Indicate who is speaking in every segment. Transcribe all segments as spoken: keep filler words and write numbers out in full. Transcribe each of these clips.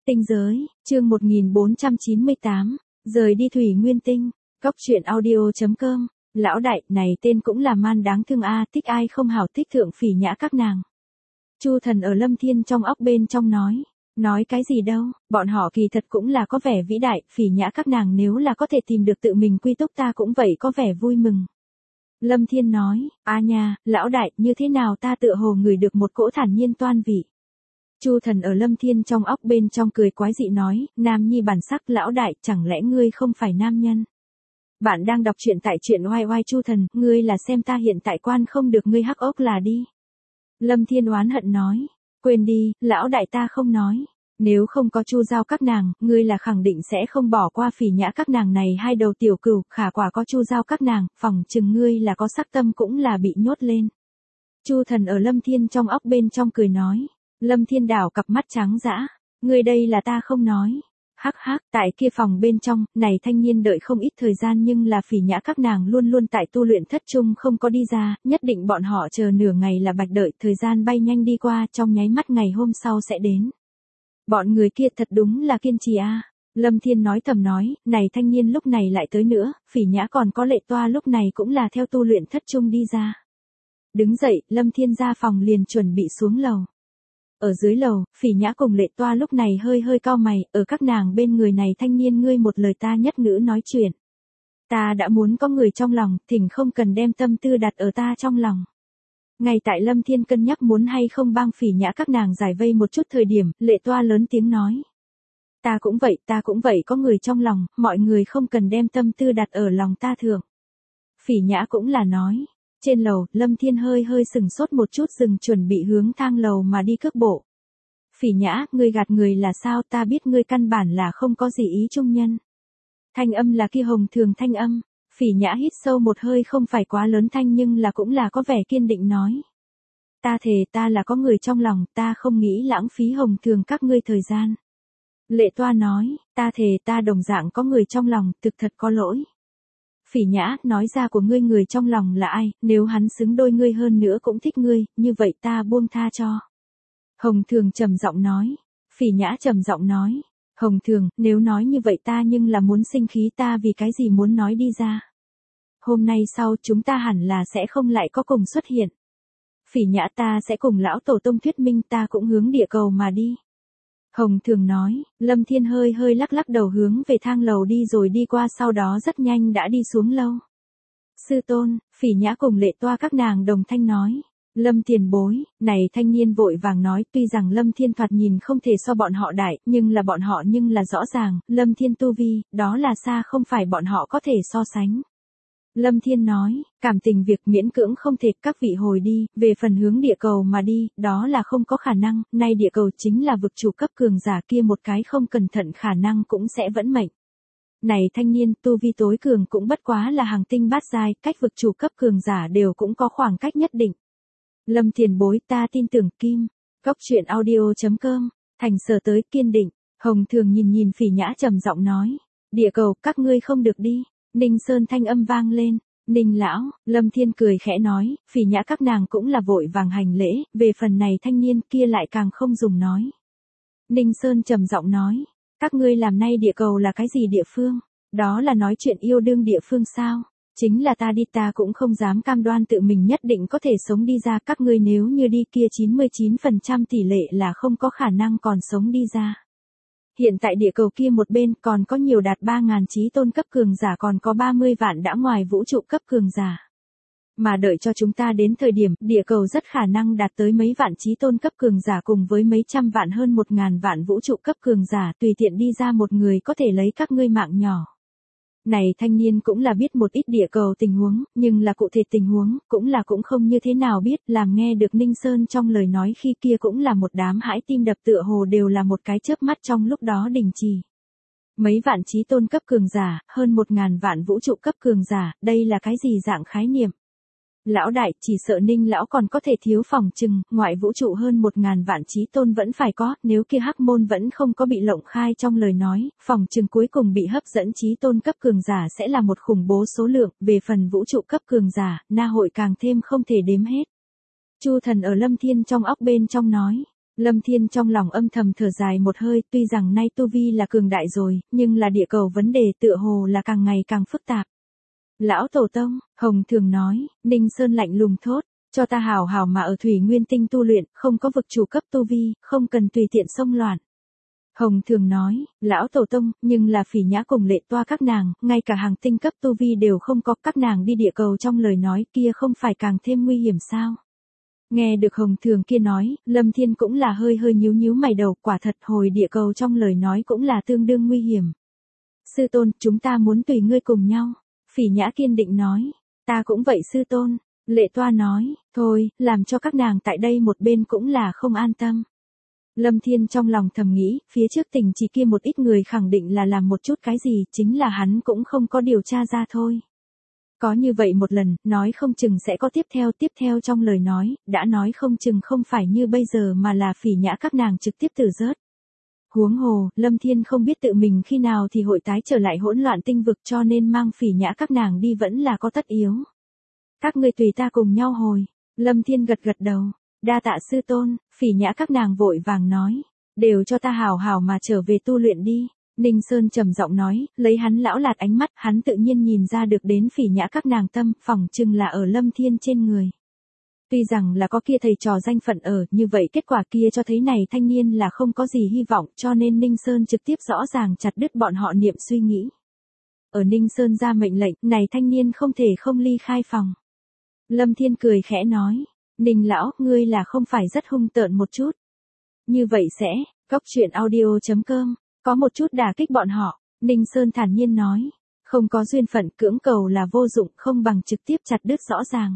Speaker 1: Tinh giới, chương một nghìn bốn trăm chín mươi tám, rời đi thủy nguyên tinh, cóc truyện audio.com, lão đại, này tên cũng là man đáng thương a, thích ai không hảo thích thượng phỉ nhã các nàng. Chu Thần ở Lâm Thiên trong óc bên trong nói, nói cái gì đâu, bọn họ kỳ thật cũng là có vẻ vĩ đại, phỉ nhã các nàng nếu là có thể tìm được tự mình quy túc ta cũng vậy có vẻ vui mừng. Lâm Thiên nói, a nha, lão đại, như thế nào ta tựa hồ ngửi được một cỗ thản nhiên toan vị. Chu Thần ở Lâm Thiên trong óc bên trong cười quái dị nói, nam nhi bản sắc, lão đại, chẳng lẽ ngươi không phải nam nhân? Bạn đang đọc truyện tại truyện oai oai. Chu Thần, ngươi là xem ta hiện tại quan không được ngươi hắc ốc là đi. Lâm Thiên oán hận nói, quên đi, lão đại ta không nói. Nếu không có Chu Giao các nàng, ngươi là khẳng định sẽ không bỏ qua phỉ nhã các nàng này hai đầu tiểu cừu, khả quả có Chu Giao các nàng, phỏng chừng ngươi là có sắc tâm cũng là bị nhốt lên. Chu Thần ở Lâm Thiên trong óc bên trong cười nói. Lâm Thiên đảo cặp mắt trắng dã, ngươi đây là ta không nói. Hắc hắc, tại kia phòng bên trong, này thanh niên đợi không ít thời gian nhưng là phỉ nhã các nàng luôn luôn tại tu luyện thất trung không có đi ra, nhất định bọn họ chờ nửa ngày là bạch đợi, thời gian bay nhanh đi qua, trong nháy mắt ngày hôm sau sẽ đến. Bọn người kia thật đúng là kiên trì a. Lâm Thiên nói thầm nói, này thanh niên lúc này lại tới nữa, phỉ nhã còn có Lệ Toa lúc này cũng là theo tu luyện thất trung đi ra. Đứng dậy, Lâm Thiên ra phòng liền chuẩn bị xuống lầu. Ở dưới lầu, phỉ nhã cùng Lệ Toa lúc này hơi hơi cau mày, ở các nàng bên người này thanh niên ngươi một lời ta nhất ngữ nói chuyện. Ta đã muốn có người trong lòng, thỉnh không cần đem tâm tư đặt ở ta trong lòng. Ngay tại Lâm Thiên cân nhắc muốn hay không bang phỉ nhã các nàng giải vây một chút thời điểm, Lệ Toa lớn tiếng nói. Ta cũng vậy, ta cũng vậy có người trong lòng, mọi người không cần đem tâm tư đặt ở lòng ta thượng. Phỉ nhã cũng là nói. Trên lầu, Lâm Thiên hơi hơi sừng sốt một chút dừng chuẩn bị hướng thang lầu mà đi cước bộ. Phỉ nhã, ngươi gạt người là sao, ta biết ngươi căn bản là không có gì ý trung nhân. Thanh âm là kia Hồng Thường thanh âm, phỉ nhã hít sâu một hơi không phải quá lớn thanh nhưng là cũng là có vẻ kiên định nói. Ta thề ta là có người trong lòng, ta không nghĩ lãng phí Hồng Thường các ngươi thời gian. Lệ Toa nói, ta thề ta đồng dạng có người trong lòng, thực thật có lỗi. Phỉ nhã, nói ra của ngươi người trong lòng là ai, nếu hắn xứng đôi ngươi hơn nữa cũng thích ngươi, như vậy ta buông tha cho. Hồng Thường trầm giọng nói. Phỉ nhã trầm giọng nói. Hồng Thường, nếu nói như vậy ta nhưng là muốn sinh khí ta vì cái gì muốn nói đi ra. Hôm nay sau chúng ta hẳn là sẽ không lại có cùng xuất hiện. Phỉ nhã ta sẽ cùng lão tổ tông thuyết minh ta cũng hướng địa cầu mà đi. Hồng Thường nói, Lâm Thiên hơi hơi lắc lắc đầu hướng về thang lầu đi rồi đi qua sau đó rất nhanh đã đi xuống lâu. Sư tôn, phỉ nhã cùng Lệ Toa các nàng đồng thanh nói. Lâm tiền bối, này thanh niên vội vàng nói tuy rằng Lâm Thiên thoạt nhìn không thể so bọn họ đại, nhưng là bọn họ nhưng là rõ ràng, Lâm Thiên tu vi, đó là xa không phải bọn họ có thể so sánh. Lâm Thiên nói, cảm tình việc miễn cưỡng không thể, các vị hồi đi, về phần hướng địa cầu mà đi, đó là không có khả năng, nay địa cầu chính là vực chủ cấp cường giả kia một cái không cẩn thận khả năng cũng sẽ vẫn mệnh. Này thanh niên, tu vi tối cường cũng bất quá là hàng tinh bát giai, cách vực chủ cấp cường giả đều cũng có khoảng cách nhất định. Lâm tiền bối ta tin tưởng Kim, cóc truyện audio.com, thành sở tới kiên định, Hồng Thường nhìn nhìn phỉ nhã trầm giọng nói, địa cầu các ngươi không được đi. Ninh Sơn thanh âm vang lên, Ninh lão, Lâm Thiên cười khẽ nói, phỉ nhã các nàng cũng là vội vàng hành lễ, về phần này thanh niên kia lại càng không dùng nói. Ninh Sơn trầm giọng nói, các ngươi làm nay địa cầu là cái gì địa phương, đó là nói chuyện yêu đương địa phương sao, chính là ta đi ta cũng không dám cam đoan tự mình nhất định có thể sống đi ra, các ngươi nếu như đi kia chín mươi chín phần trăm tỷ lệ là không có khả năng còn sống đi ra. Hiện tại địa cầu kia một bên còn có nhiều đạt ba ngàn chí tôn cấp cường giả còn có ba mươi vạn đã ngoài vũ trụ cấp cường giả. Mà đợi cho chúng ta đến thời điểm địa cầu rất khả năng đạt tới mấy vạn chí tôn cấp cường giả cùng với mấy trăm vạn hơn một ngàn vạn vũ trụ cấp cường giả tùy tiện đi ra một người có thể lấy các ngươi mạng nhỏ. Này thanh niên cũng là biết một ít địa cầu tình huống, nhưng là cụ thể tình huống, cũng là cũng không như thế nào biết, làm nghe được Ninh Sơn trong lời nói khi kia cũng là một đám hãi tim đập tựa hồ đều là một cái chớp mắt trong lúc đó đình trì. Mấy vạn chí tôn cấp cường giả, hơn một ngàn vạn vũ trụ cấp cường giả, đây là cái gì dạng khái niệm? Lão đại, chỉ sợ Ninh lão còn có thể thiếu phòng chừng, ngoại vũ trụ hơn một ngàn vạn chí tôn vẫn phải có, nếu kia hắc môn vẫn không có bị lộng khai trong lời nói, phòng chừng cuối cùng bị hấp dẫn chí tôn cấp cường giả sẽ là một khủng bố số lượng, về phần vũ trụ cấp cường giả, na hội càng thêm không thể đếm hết. Chu Thần ở Lâm Thiên trong óc bên trong nói, Lâm Thiên trong lòng âm thầm thở dài một hơi, tuy rằng nay tu vi là cường đại rồi, nhưng là địa cầu vấn đề tựa hồ là càng ngày càng phức tạp. Lão Tổ Tông, Hồng Thường nói, Ninh Sơn lạnh lùng thốt, cho ta hào hào mà ở Thủy Nguyên Tinh tu luyện, không có vực chủ cấp tu vi, không cần tùy tiện xông loạn. Hồng Thường nói, Lão Tổ Tông, nhưng là Phỉ Nhã cùng Lệ Toa các nàng, ngay cả hàng tinh cấp tu vi đều không có, các nàng đi địa cầu trong lời nói kia không phải càng thêm nguy hiểm sao? Nghe được Hồng Thường kia nói, Lâm Thiên cũng là hơi hơi nhíu nhíu mày đầu, quả thật hồi địa cầu trong lời nói cũng là tương đương nguy hiểm. Sư tôn, chúng ta muốn tùy ngươi cùng nhau. Phỉ Nhã kiên định nói, ta cũng vậy sư tôn. Lệ Toa nói, thôi, làm cho các nàng tại đây một bên cũng là không an tâm. Lâm Thiên trong lòng thầm nghĩ, phía trước tình chỉ kia một ít người khẳng định là làm một chút cái gì, chính là hắn cũng không có điều tra ra thôi. Có như vậy một lần, nói không chừng sẽ có tiếp theo tiếp theo trong lời nói, đã nói không chừng không phải như bây giờ mà là Phỉ Nhã các nàng trực tiếp tử rớt. Huống hồ, Lâm Thiên không biết tự mình khi nào thì hội tái trở lại hỗn loạn tinh vực cho nên mang Phỉ Nhã các nàng đi vẫn là có tất yếu. Các ngươi tùy ta cùng nhau hồi. Lâm Thiên gật gật đầu. Đa tạ sư tôn. Phỉ Nhã các nàng vội vàng nói. Đều cho ta hào hào mà trở về tu luyện đi. Ninh Sơn trầm giọng nói, lấy hắn lão lạt ánh mắt, hắn tự nhiên nhìn ra được đến Phỉ Nhã các nàng tâm, phỏng chừng là ở Lâm Thiên trên người. Tuy rằng là có kia thầy trò danh phận ở, như vậy kết quả kia cho thấy này thanh niên là không có gì hy vọng, cho nên Ninh Sơn trực tiếp rõ ràng chặt đứt bọn họ niệm suy nghĩ. Ở Ninh Sơn ra mệnh lệnh, này thanh niên không thể không ly khai phòng. Lâm Thiên cười khẽ nói, Ninh lão, ngươi là không phải rất hung tợn một chút. Như vậy sẽ, Cốc Truyện Audio chấm com, có một chút đả kích bọn họ. Ninh Sơn thản nhiên nói, không có duyên phận cưỡng cầu là vô dụng, không bằng trực tiếp chặt đứt rõ ràng.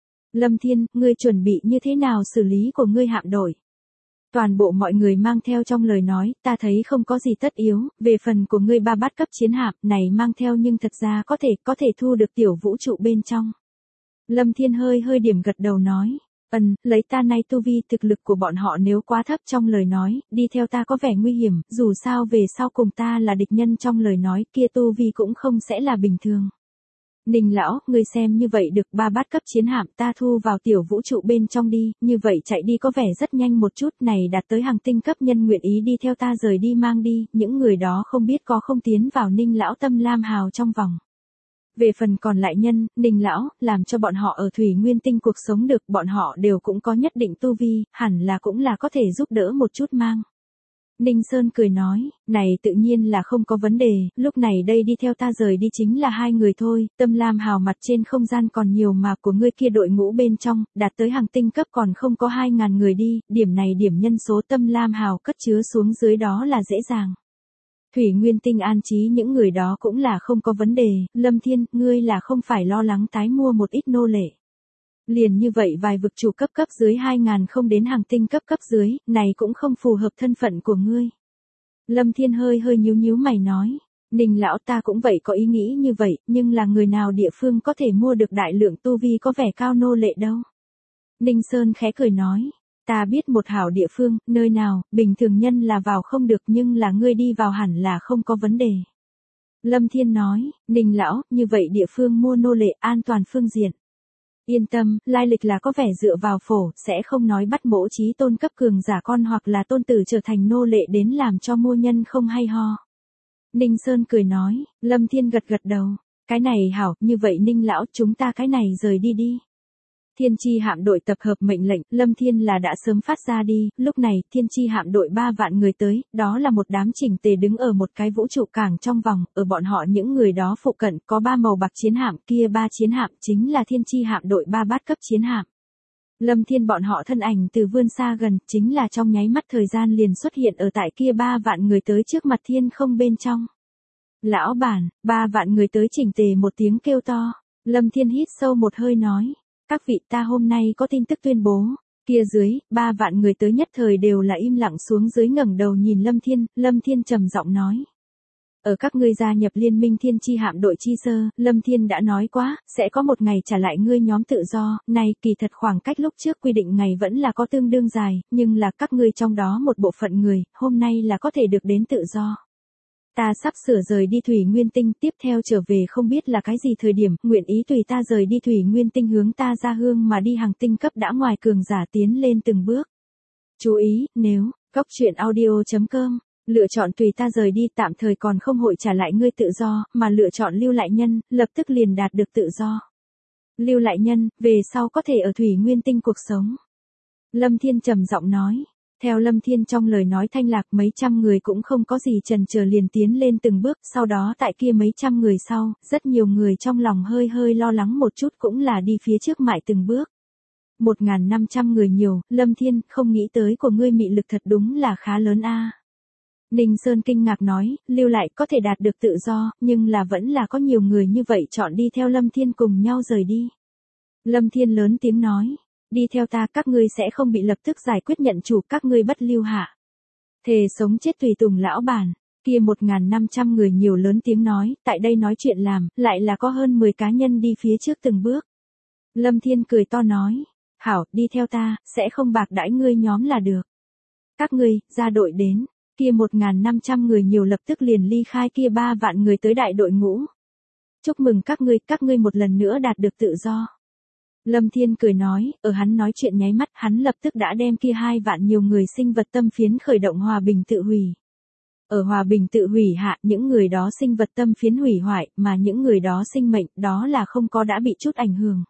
Speaker 1: Lâm Thiên, ngươi chuẩn bị như thế nào xử lý của ngươi hạm đội? Toàn bộ mọi người mang theo trong lời nói, ta thấy không có gì tất yếu, về phần của ngươi ba bát cấp chiến hạm này mang theo nhưng thật ra có thể, có thể thu được tiểu vũ trụ bên trong. Lâm Thiên hơi hơi điểm gật đầu nói, ừm, lấy ta nay tu vi thực lực của bọn họ nếu quá thấp trong lời nói, đi theo ta có vẻ nguy hiểm, dù sao về sau cùng ta là địch nhân trong lời nói kia tu vi cũng không sẽ là bình thường. Ninh lão, ngươi xem như vậy được ba bát cấp chiến hạm ta thu vào tiểu vũ trụ bên trong đi, như vậy chạy đi có vẻ rất nhanh một chút này đạt tới hàng tinh cấp nhân nguyện ý đi theo ta rời đi mang đi, những người đó không biết có không tiến vào Ninh lão tâm lam hào trong vòng. Về phần còn lại nhân, Ninh lão, làm cho bọn họ ở Thủy Nguyên Tinh cuộc sống được, bọn họ đều cũng có nhất định tu vi, hẳn là cũng là có thể giúp đỡ một chút mang. Ninh Sơn cười nói, này tự nhiên là không có vấn đề, lúc này đây đi theo ta rời đi chính là hai người thôi, tâm lam hào mặt trên không gian còn nhiều mà của ngươi kia đội ngũ bên trong, đạt tới hàng tinh cấp còn không có hai ngàn người đi, điểm này điểm nhân số tâm lam hào cất chứa xuống dưới đó là dễ dàng. Thủy Nguyên Tinh an trí những người đó cũng là không có vấn đề, Lâm Thiên, ngươi là không phải lo lắng tái mua một ít nô lệ. Liền như vậy vài vực chủ cấp cấp dưới hai ngàn không đến hàng tinh cấp cấp dưới, này cũng không phù hợp thân phận của ngươi. Lâm Thiên hơi hơi nhíu nhíu mày nói, Ninh lão ta cũng vậy có ý nghĩ như vậy, nhưng là người nào địa phương có thể mua được đại lượng tu vi có vẻ cao nô lệ đâu. Ninh Sơn khẽ cười nói, ta biết một hảo địa phương, nơi nào, bình thường nhân là vào không được nhưng là ngươi đi vào hẳn là không có vấn đề. Lâm Thiên nói, Ninh lão, như vậy địa phương mua nô lệ an toàn phương diện. Yên tâm, lai lịch là có vẻ dựa vào phổ, sẽ không nói bắt mỗ chí tôn cấp cường giả con hoặc là tôn tử trở thành nô lệ đến làm cho mua nhân không hay ho. Ninh Sơn cười nói, Lâm Thiên gật gật đầu, cái này hảo, như vậy Ninh lão, chúng ta cái này rời đi đi. Thiên chi hạm đội tập hợp mệnh lệnh, Lâm Thiên là đã sớm phát ra đi, lúc này, thiên chi hạm đội ba vạn người tới, đó là một đám chỉnh tề đứng ở một cái vũ trụ cảng trong vòng, ở bọn họ những người đó phụ cận, có ba màu bạc chiến hạm, kia ba chiến hạm chính là thiên chi hạm đội ba bát cấp chiến hạm. Lâm Thiên bọn họ thân ảnh từ vươn xa gần, chính là trong nháy mắt thời gian liền xuất hiện ở tại kia ba vạn người tới trước mặt thiên không bên trong. Lão bản, ba vạn người tới chỉnh tề một tiếng kêu to, Lâm Thiên hít sâu một hơi nói. Các vị ta hôm nay có tin tức tuyên bố, kia dưới, ba vạn người tới nhất thời đều là im lặng xuống dưới ngẩng đầu nhìn Lâm Thiên, Lâm Thiên trầm giọng nói. Ở các ngươi gia nhập liên minh thiên chi hạm đội chi sơ, Lâm Thiên đã nói quá, sẽ có một ngày trả lại ngươi nhóm tự do, này kỳ thật khoảng cách lúc trước quy định ngày vẫn là có tương đương dài, nhưng là các ngươi trong đó một bộ phận người, hôm nay là có thể được đến tự do. Ta sắp sửa rời đi Thủy Nguyên Tinh, tiếp theo trở về không biết là cái gì thời điểm, nguyện ý tùy ta rời đi Thủy Nguyên Tinh hướng ta ra hương mà đi hàng tinh cấp đã ngoài cường giả tiến lên từng bước. Chú ý, nếu, Cóc truyện audio chấm com, lựa chọn tùy ta rời đi tạm thời còn không hội trả lại ngươi tự do, mà lựa chọn lưu lại nhân, lập tức liền đạt được tự do. Lưu lại nhân, về sau có thể ở thủy nguyên tinh cuộc sống. Lâm Thiên trầm giọng nói. Theo Lâm Thiên trong lời nói thanh lạc mấy trăm người cũng không có gì chần chờ liền tiến lên từng bước, sau đó tại kia mấy trăm người sau, rất nhiều người trong lòng hơi hơi lo lắng một chút cũng là đi phía trước mại từng bước. Một ngàn năm trăm người nhiều, Lâm Thiên, không nghĩ tới của ngươi mị lực thật đúng là khá lớn a. Ninh Sơn kinh ngạc nói, lưu lại có thể đạt được tự do, nhưng là vẫn là có nhiều người như vậy chọn đi theo Lâm Thiên cùng nhau rời đi. Lâm Thiên lớn tiếng nói. Đi theo ta các ngươi sẽ không bị lập tức giải quyết nhận chủ các ngươi bất lưu hạ. Thề sống chết tùy tùng lão bản, kia một ngàn năm trăm người nhiều lớn tiếng nói, tại đây nói chuyện làm, lại là có hơn mười cá nhân đi phía trước từng bước. Lâm Thiên cười to nói, hảo, đi theo ta, sẽ không bạc đãi ngươi nhóm là được. Các ngươi, ra đội đến, kia một ngàn năm trăm người nhiều lập tức liền ly khai kia ba vạn người tới đại đội ngũ. Chúc mừng các ngươi, các ngươi một lần nữa đạt được tự do. Lâm Thiên cười nói, ở hắn nói chuyện nháy mắt hắn lập tức đã đem kia hai vạn nhiều người sinh vật tâm phiến khởi động hòa bình tự hủy. Ở hòa bình tự hủy hạ những người đó sinh vật tâm phiến hủy hoại mà những người đó sinh mệnh đó là không có đã bị chút ảnh hưởng.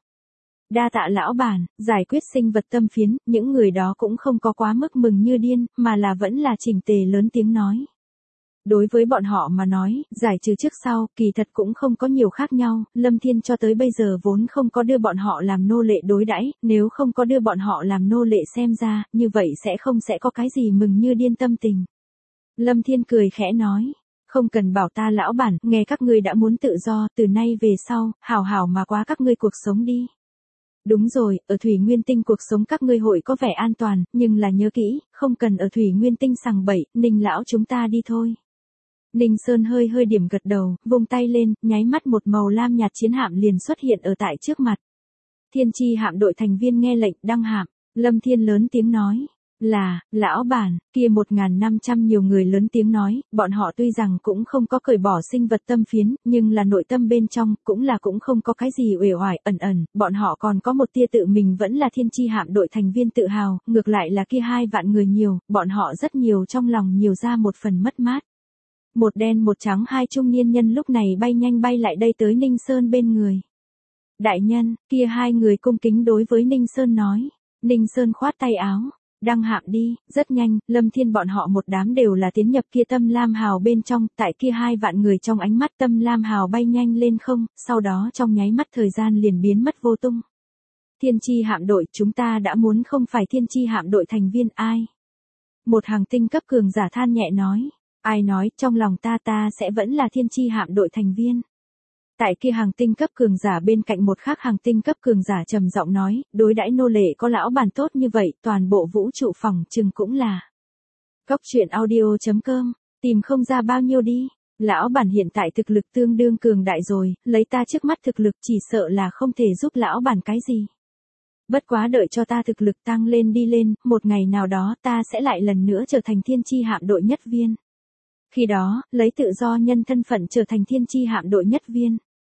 Speaker 1: Đa tạ lão bản, giải quyết sinh vật tâm phiến, những người đó cũng không có quá mức mừng như điên mà là vẫn là chỉnh tề lớn tiếng nói. Đối với bọn họ mà nói, giải trừ trước sau, kỳ thật cũng không có nhiều khác nhau, Lâm Thiên cho tới bây giờ vốn không có đưa bọn họ làm nô lệ đối đãi, nếu không có đưa bọn họ làm nô lệ xem ra, như vậy sẽ không sẽ có cái gì mừng như điên tâm tình. Lâm Thiên cười khẽ nói, không cần bảo ta lão bản, nghe các ngươi đã muốn tự do, từ nay về sau, hảo hảo mà qua các ngươi cuộc sống đi. Đúng rồi, ở Thủy Nguyên Tinh cuộc sống các ngươi hội có vẻ an toàn, nhưng là nhớ kỹ, không cần ở Thủy Nguyên Tinh sằng bậy, Ninh lão chúng ta đi thôi. Ninh Sơn hơi hơi điểm gật đầu, vung tay lên, nháy mắt một màu lam nhạt chiến hạm liền xuất hiện ở tại trước mặt. Thiên Chi hạm đội thành viên nghe lệnh đăng hạm, Lâm Thiên lớn tiếng nói, là, lão bản, kia một ngàn năm trăm nhiều người lớn tiếng nói, bọn họ tuy rằng cũng không có cởi bỏ sinh vật tâm phiến, nhưng là nội tâm bên trong, cũng là cũng không có cái gì uể oải ẩn ẩn, bọn họ còn có một tia tự mình vẫn là Thiên Chi hạm đội thành viên tự hào, ngược lại là kia hai vạn người nhiều, bọn họ rất nhiều trong lòng nhiều ra một phần mất mát. Một đen một trắng hai trung niên nhân lúc này bay nhanh bay lại đây tới Ninh Sơn bên người. Đại nhân, kia hai người cung kính đối với Ninh Sơn nói. Ninh Sơn khoát tay áo. Đăng hạm đi, rất nhanh, Lâm Thiên bọn họ một đám đều là tiến nhập kia tâm lam hào bên trong, tại kia hai vạn người trong ánh mắt tâm lam hào bay nhanh lên không, sau đó trong nháy mắt thời gian liền biến mất vô tung. Thiên Chi hạm đội, chúng ta đã muốn không phải Thiên Chi hạm đội thành viên ai. Một hàng tinh cấp cường giả than nhẹ nói. Ai nói, trong lòng ta ta sẽ vẫn là Thiên Chi hạm đội thành viên. Tại kia hàng tinh cấp cường giả bên cạnh một khác hàng tinh cấp cường giả trầm giọng nói, đối đãi nô lệ có lão bản tốt như vậy, toàn bộ vũ trụ phòng chừng cũng là. Cóc truyện audio chấm com, tìm không ra bao nhiêu đi. Lão bản hiện tại thực lực tương đương cường đại rồi, lấy ta trước mắt thực lực chỉ sợ là không thể giúp lão bản cái gì. Bất quá đợi cho ta thực lực tăng lên đi lên, một ngày nào đó ta sẽ lại lần nữa trở thành Thiên Chi hạm đội nhất viên. Khi đó, lấy tự do nhân thân phận trở thành Thiên Chi hạm đội nhất viên.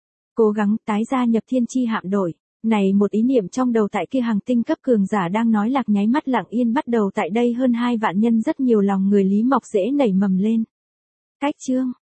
Speaker 1: Cố gắng tái gia nhập Thiên Chi hạm đội. Này một ý niệm trong đầu tại kia hàng tinh cấp cường giả đang nói lạc nháy mắt lặng yên bắt đầu tại đây hơn hai vạn nhân rất nhiều lòng người Lý Mộc dễ nảy mầm lên. Cách chương.